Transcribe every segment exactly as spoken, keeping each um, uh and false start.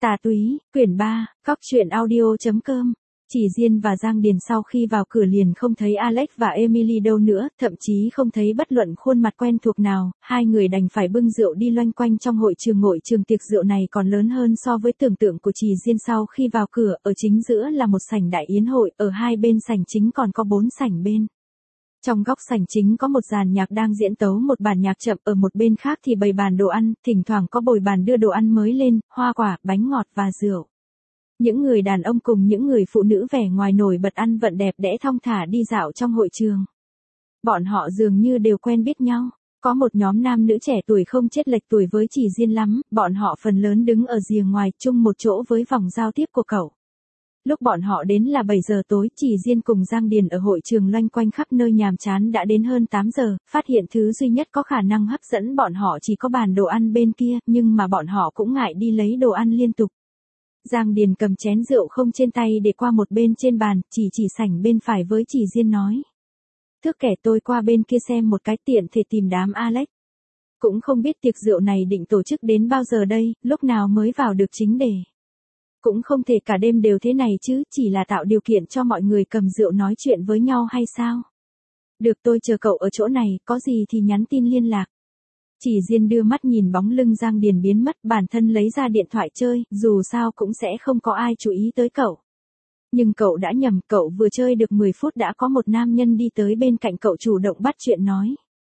Tà túy, quyển ba, cóc truyện audio.com. Chỉ Diên và Giang Điền sau khi vào cửa liền không thấy Alex và Emily đâu nữa, thậm chí không thấy bất luận khuôn mặt quen thuộc nào, hai người đành phải bưng rượu đi loanh quanh trong hội trường. Hội trường tiệc rượu này còn lớn hơn so với tưởng tượng của Chỉ Diên. Sau khi vào cửa, ở chính giữa là một sảnh đại yến hội, ở hai bên sảnh chính còn có bốn sảnh bên. Trong góc sảnh chính có một dàn nhạc đang diễn tấu một bản nhạc chậm, ở một bên khác thì bày bàn đồ ăn, thỉnh thoảng có bồi bàn đưa đồ ăn mới lên, hoa quả, bánh ngọt và rượu. Những người đàn ông cùng những người phụ nữ vẻ ngoài nổi bật ăn vận đẹp đẽ thong thả đi dạo trong hội trường. Bọn họ dường như đều quen biết nhau. Có một nhóm nam nữ trẻ tuổi không chênh lệch tuổi với Chỉ Diên lắm, bọn họ phần lớn đứng ở rìa ngoài chung một chỗ với vòng giao tiếp của cậu. Lúc bọn họ đến là bảy giờ tối, Chỉ Diên cùng Giang Điền ở hội trường loanh quanh khắp nơi nhàm chán đã đến hơn tám giờ, phát hiện thứ duy nhất có khả năng hấp dẫn bọn họ chỉ có bàn đồ ăn bên kia, nhưng mà bọn họ cũng ngại đi lấy đồ ăn liên tục. Giang Điền cầm chén rượu không trên tay để qua một bên trên bàn, chỉ chỉ sảnh bên phải với Chỉ Diên nói. Thước kẻ tôi qua bên kia xem một cái tiện thể tìm đám Alex. Cũng không biết tiệc rượu này định tổ chức đến bao giờ đây, lúc nào mới vào được chính đề. Cũng không thể cả đêm đều thế này chứ, chỉ là tạo điều kiện cho mọi người cầm rượu nói chuyện với nhau hay sao? Được, tôi chờ cậu ở chỗ này, có gì thì nhắn tin liên lạc. Chỉ Diên đưa mắt nhìn bóng lưng Giang Điền biến mất, bản thân lấy ra điện thoại chơi, dù sao cũng sẽ không có ai chú ý tới cậu. Nhưng cậu đã nhầm, cậu vừa chơi được mười phút đã có một nam nhân đi tới bên cạnh cậu chủ động bắt chuyện nói.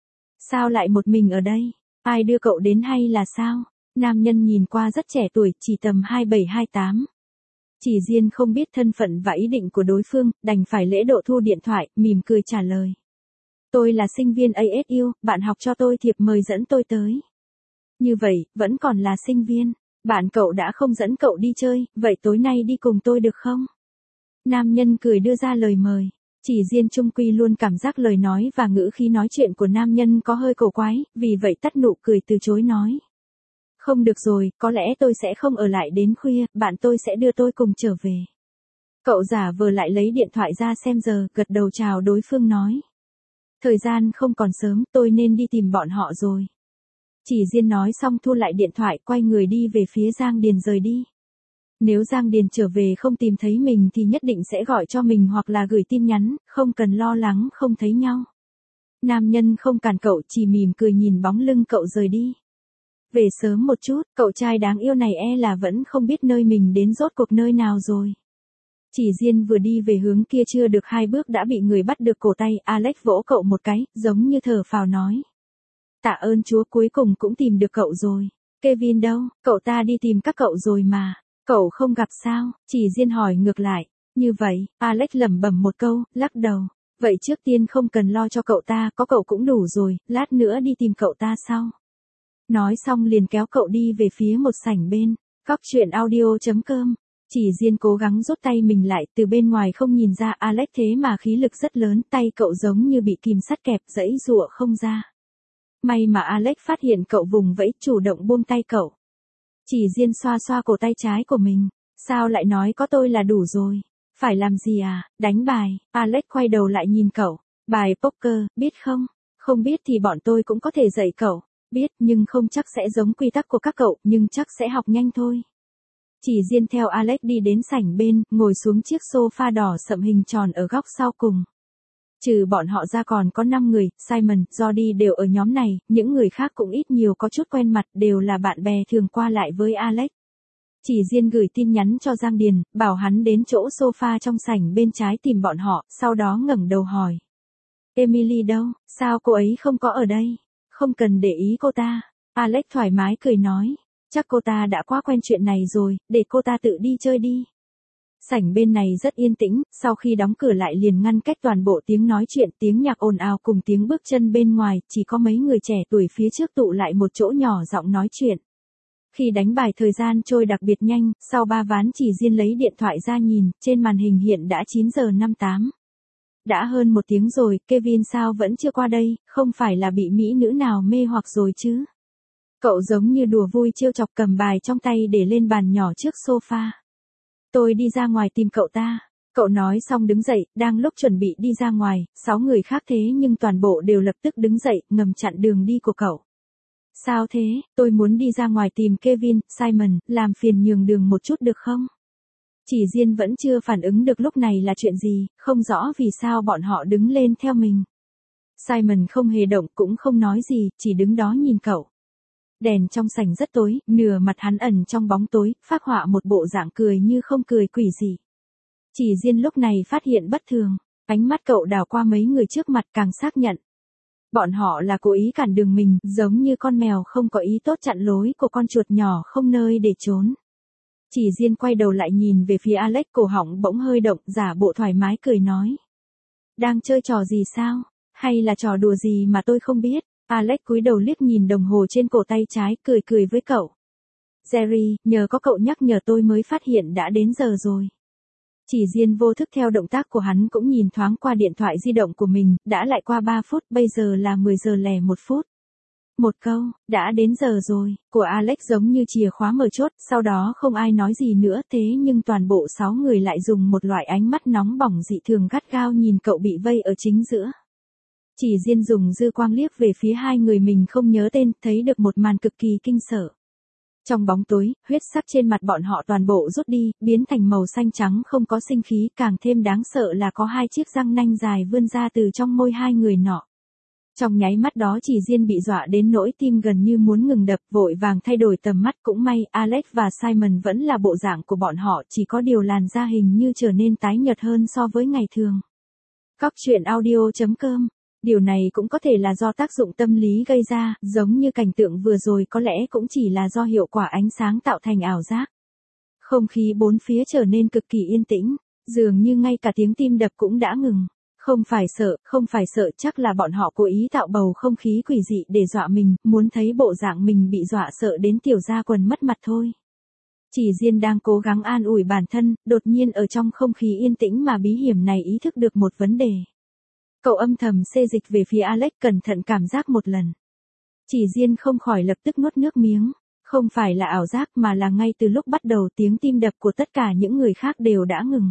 Sao lại một mình ở đây? Ai đưa cậu đến hay là sao? Nam nhân nhìn qua rất trẻ tuổi, chỉ tầm hai bảy hai tám. Chỉ Diên không biết thân phận và ý định của đối phương, đành phải lễ độ thu điện thoại, mỉm cười trả lời. Tôi là sinh viên a ét u, bạn học cho tôi thiệp mời dẫn tôi tới. Như vậy, vẫn còn là sinh viên. Bạn cậu đã không dẫn cậu đi chơi, vậy tối nay đi cùng tôi được không? Nam nhân cười đưa ra lời mời. Chỉ Diên chung quy luôn cảm giác lời nói và ngữ khí nói chuyện của nam nhân có hơi cổ quái, vì vậy tắt nụ cười từ chối nói. Không được rồi, có lẽ tôi sẽ không ở lại đến khuya, bạn tôi sẽ đưa tôi cùng trở về. Cậu giả vờ lại lấy điện thoại ra xem giờ, gật đầu chào đối phương nói. Thời gian không còn sớm, tôi nên đi tìm bọn họ rồi. Chỉ Diên nói xong thu lại điện thoại, quay người đi về phía Giang Điền rời đi. Nếu Giang Điền trở về không tìm thấy mình thì nhất định sẽ gọi cho mình hoặc là gửi tin nhắn, không cần lo lắng không thấy nhau. Nam nhân không cản cậu, chỉ mỉm cười nhìn bóng lưng cậu rời đi. Về sớm một chút, cậu trai đáng yêu này e là vẫn không biết nơi mình đến rốt cuộc nơi nào rồi. Chỉ Diên vừa đi về hướng kia chưa được hai bước đã bị người bắt được cổ tay, Alex vỗ cậu một cái, giống như thở phào nói. Tạ ơn Chúa, cuối cùng cũng tìm được cậu rồi. Kevin đâu, cậu ta đi tìm các cậu rồi mà. Cậu không gặp sao? Chỉ Diên hỏi ngược lại. Như vậy, Alex lẩm bẩm một câu, lắc đầu. Vậy trước tiên không cần lo cho cậu ta, có cậu cũng đủ rồi, lát nữa đi tìm cậu ta sau. Nói xong liền kéo cậu đi về phía một sảnh bên. Cóc truyện audio.com. Chỉ Diên cố gắng rút tay mình lại, từ bên ngoài không nhìn ra Alex thế mà khí lực rất lớn, tay cậu giống như bị kìm sắt kẹp, giãy giụa không ra. May mà Alex phát hiện cậu vùng vẫy, chủ động buông tay cậu. Chỉ Diên xoa xoa cổ tay trái của mình. Sao lại nói có tôi là đủ rồi? Phải làm gì à? Đánh bài. Alex quay đầu lại nhìn cậu. Bài poker, biết không? Không biết thì bọn tôi cũng có thể dạy cậu. Biết, nhưng không chắc sẽ giống quy tắc của các cậu, nhưng chắc sẽ học nhanh thôi. Chỉ Diên theo Alex đi đến sảnh bên, ngồi xuống chiếc sofa đỏ sậm hình tròn ở góc sau cùng. Trừ bọn họ ra còn có năm người, Simon, Jody đều ở nhóm này, những người khác cũng ít nhiều có chút quen mặt, đều là bạn bè thường qua lại với Alex. Chỉ Diên gửi tin nhắn cho Giang Điền, bảo hắn đến chỗ sofa trong sảnh bên trái tìm bọn họ, sau đó ngẩng đầu hỏi. Emily đâu, sao cô ấy không có ở đây? Không cần để ý cô ta. Alex thoải mái cười nói. Chắc cô ta đã quá quen chuyện này rồi, để cô ta tự đi chơi đi. Sảnh bên này rất yên tĩnh, sau khi đóng cửa lại liền ngăn cách toàn bộ tiếng nói chuyện, tiếng nhạc ồn ào cùng tiếng bước chân bên ngoài, chỉ có mấy người trẻ tuổi phía trước tụ lại một chỗ nhỏ giọng nói chuyện. Khi đánh bài thời gian trôi đặc biệt nhanh, sau ba ván Chỉ Diên lấy điện thoại ra nhìn, trên màn hình hiện đã chín giờ năm mươi tám. Đã hơn một tiếng rồi, Kevin sao vẫn chưa qua đây, không phải là bị mỹ nữ nào mê hoặc rồi chứ? Cậu giống như đùa vui trêu chọc cầm bài trong tay để lên bàn nhỏ trước sofa. Tôi đi ra ngoài tìm cậu ta. Cậu nói xong đứng dậy, đang lúc chuẩn bị đi ra ngoài, sáu người khác thế nhưng toàn bộ đều lập tức đứng dậy, ngầm chặn đường đi của cậu. Sao thế, tôi muốn đi ra ngoài tìm Kevin, Simon, làm phiền nhường đường một chút được không? Chỉ Diên vẫn chưa phản ứng được lúc này là chuyện gì, không rõ vì sao bọn họ đứng lên theo mình. Simon không hề động cũng không nói gì, chỉ đứng đó nhìn cậu. Đèn trong sảnh rất tối, nửa mặt hắn ẩn trong bóng tối, phác họa một bộ dạng cười như không cười quỷ dị. Chỉ Diên lúc này phát hiện bất thường, ánh mắt cậu đảo qua mấy người trước mặt càng xác nhận. Bọn họ là cố ý cản đường mình, giống như con mèo không có ý tốt chặn lối của con chuột nhỏ không nơi để trốn. Chỉ Diên quay đầu lại nhìn về phía Alex, cổ họng bỗng hơi động, giả bộ thoải mái cười nói. Đang chơi trò gì sao? Hay là trò đùa gì mà tôi không biết? Alex cúi đầu liếc nhìn đồng hồ trên cổ tay trái, cười cười với cậu. Jerry, nhờ có cậu nhắc nhở tôi mới phát hiện đã đến giờ rồi. Chỉ Diên vô thức theo động tác của hắn cũng nhìn thoáng qua điện thoại di động của mình, đã lại qua ba phút, bây giờ là mười giờ lẻ một phút. Một câu, đã đến giờ rồi, của Alex giống như chìa khóa mở chốt, sau đó không ai nói gì nữa, thế nhưng toàn bộ sáu người lại dùng một loại ánh mắt nóng bỏng dị thường gắt gao nhìn cậu bị vây ở chính giữa. Chỉ Diên dùng dư quang liếc về phía hai người mình không nhớ tên, thấy được một màn cực kỳ kinh sợ. Trong bóng tối, huyết sắc trên mặt bọn họ toàn bộ rút đi, biến thành màu xanh trắng không có sinh khí, càng thêm đáng sợ là có hai chiếc răng nanh dài vươn ra từ trong môi hai người nọ. Trong nháy mắt đó Chỉ Diên bị dọa đến nỗi tim gần như muốn ngừng đập, vội vàng thay đổi tầm mắt, cũng may Alex và Simon vẫn là bộ dạng của bọn họ, chỉ có điều làn da hình như trở nên tái nhợt hơn so với ngày thường. Cóc truyện audio chấm com. Điều này cũng có thể là do tác dụng tâm lý gây ra, giống như cảnh tượng vừa rồi có lẽ cũng chỉ là do hiệu quả ánh sáng tạo thành ảo giác. Không khí bốn phía trở nên cực kỳ yên tĩnh, dường như ngay cả tiếng tim đập cũng đã ngừng. Không phải sợ, không phải sợ, chắc là bọn họ cố ý tạo bầu không khí quỷ dị để dọa mình, muốn thấy bộ dạng mình bị dọa sợ đến tiểu ra quần mất mặt thôi. Chỉ Diên đang cố gắng an ủi bản thân, đột nhiên ở trong không khí yên tĩnh mà bí hiểm này ý thức được một vấn đề. Cậu âm thầm xê dịch về phía Alex, cẩn thận cảm giác một lần. Chỉ Diên không khỏi lập tức nuốt nước miếng, không phải là ảo giác mà là ngay từ lúc bắt đầu tiếng tim đập của tất cả những người khác đều đã ngừng.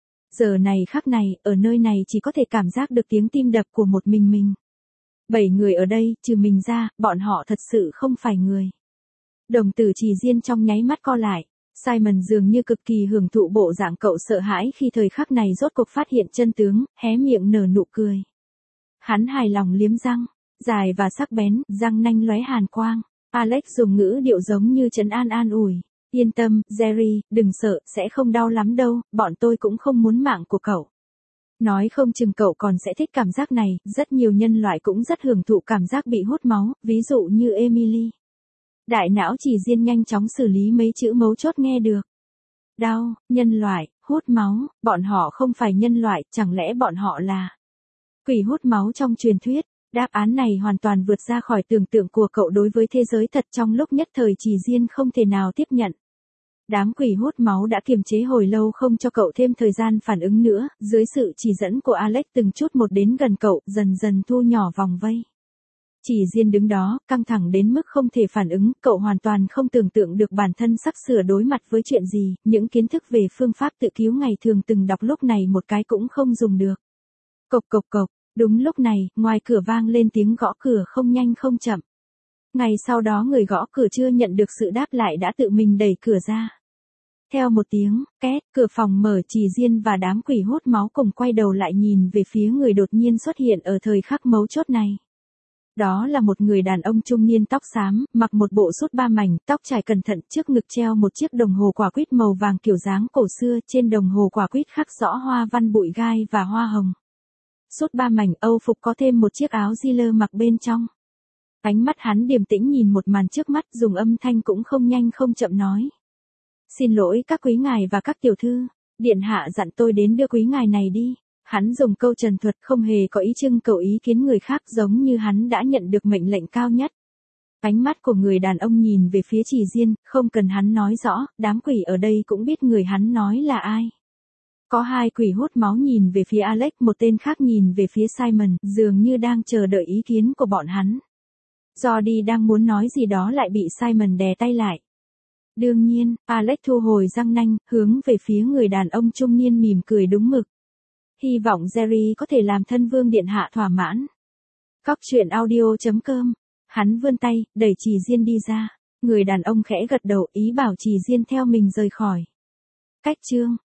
Giờ này khắc này, ở nơi này chỉ có thể cảm giác được tiếng tim đập của một mình mình. Bảy người ở đây, trừ mình ra, bọn họ thật sự không phải người. Đồng tử Chỉ Diên trong nháy mắt co lại. Simon dường như cực kỳ hưởng thụ bộ dạng cậu sợ hãi khi thời khắc này rốt cuộc phát hiện chân tướng, hé miệng nở nụ cười. Hắn hài lòng liếm răng, dài và sắc bén, răng nanh lóe hàn quang. Alex dùng ngữ điệu giống như trấn an an ủi. Yên tâm, Jerry, đừng sợ, sẽ không đau lắm đâu, bọn tôi cũng không muốn mạng của cậu. Nói không chừng cậu còn sẽ thích cảm giác này, rất nhiều nhân loại cũng rất hưởng thụ cảm giác bị hút máu, ví dụ như Emily. Đại não Chỉ Diên nhanh chóng xử lý mấy chữ mấu chốt nghe được. Đau, nhân loại, hút máu, bọn họ không phải nhân loại, chẳng lẽ bọn họ là quỷ hút máu trong truyền thuyết? Đáp án này hoàn toàn vượt ra khỏi tưởng tượng của cậu đối với thế giới thật, trong lúc nhất thời Chỉ Diên không thể nào tiếp nhận. Đám quỷ hút máu đã kiềm chế hồi lâu không cho cậu thêm thời gian phản ứng nữa, dưới sự chỉ dẫn của Alex từng chút một đến gần cậu, dần dần thu nhỏ vòng vây. Chỉ Diên đứng đó, căng thẳng đến mức không thể phản ứng, cậu hoàn toàn không tưởng tượng được bản thân sắp sửa đối mặt với chuyện gì, những kiến thức về phương pháp tự cứu ngày thường từng đọc lúc này một cái cũng không dùng được. Cộc cộc cộc, đúng lúc này, ngoài cửa vang lên tiếng gõ cửa không nhanh không chậm. Ngày sau đó người gõ cửa chưa nhận được sự đáp lại đã tự mình đẩy cửa ra. Theo một tiếng, két, cửa phòng mở, Chỉ Diên và đám quỷ hút máu cùng quay đầu lại nhìn về phía người đột nhiên xuất hiện ở thời khắc mấu chốt này. Đó là một người đàn ông trung niên tóc xám, mặc một bộ sút ba mảnh, tóc trải cẩn thận, trước ngực treo một chiếc đồng hồ quả quýt màu vàng kiểu dáng cổ xưa, trên đồng hồ quả quýt khắc rõ hoa văn bụi gai và hoa hồng. Sút ba mảnh Âu phục có thêm một chiếc áo Giller mặc bên trong. Ánh mắt hắn điềm tĩnh nhìn một màn trước mắt, dùng âm thanh cũng không nhanh không chậm nói. Xin lỗi các quý ngài và các tiểu thư, điện hạ dặn tôi đến đưa quý ngài này đi. Hắn dùng câu trần thuật không hề có ý trưng cầu ý kiến người khác, giống như hắn đã nhận được mệnh lệnh cao nhất. Ánh mắt của người đàn ông nhìn về phía Chỉ Diên, không cần hắn nói rõ, đám quỷ ở đây cũng biết người hắn nói là ai. Có hai quỷ hút máu nhìn về phía Alex, một tên khác nhìn về phía Simon, dường như đang chờ đợi ý kiến của bọn hắn. Jordi đang muốn nói gì đó lại bị Simon đè tay lại. Đương nhiên, Alex thu hồi răng nanh, hướng về phía người đàn ông trung niên mỉm cười đúng mực. Hy vọng Jerry có thể làm thân vương điện hạ thỏa mãn. Cóc truyện audio chấm com Hắn vươn tay, đẩy Trì Diên đi ra. Người đàn ông khẽ gật đầu ý bảo Trì Diên theo mình rời khỏi. Cách chương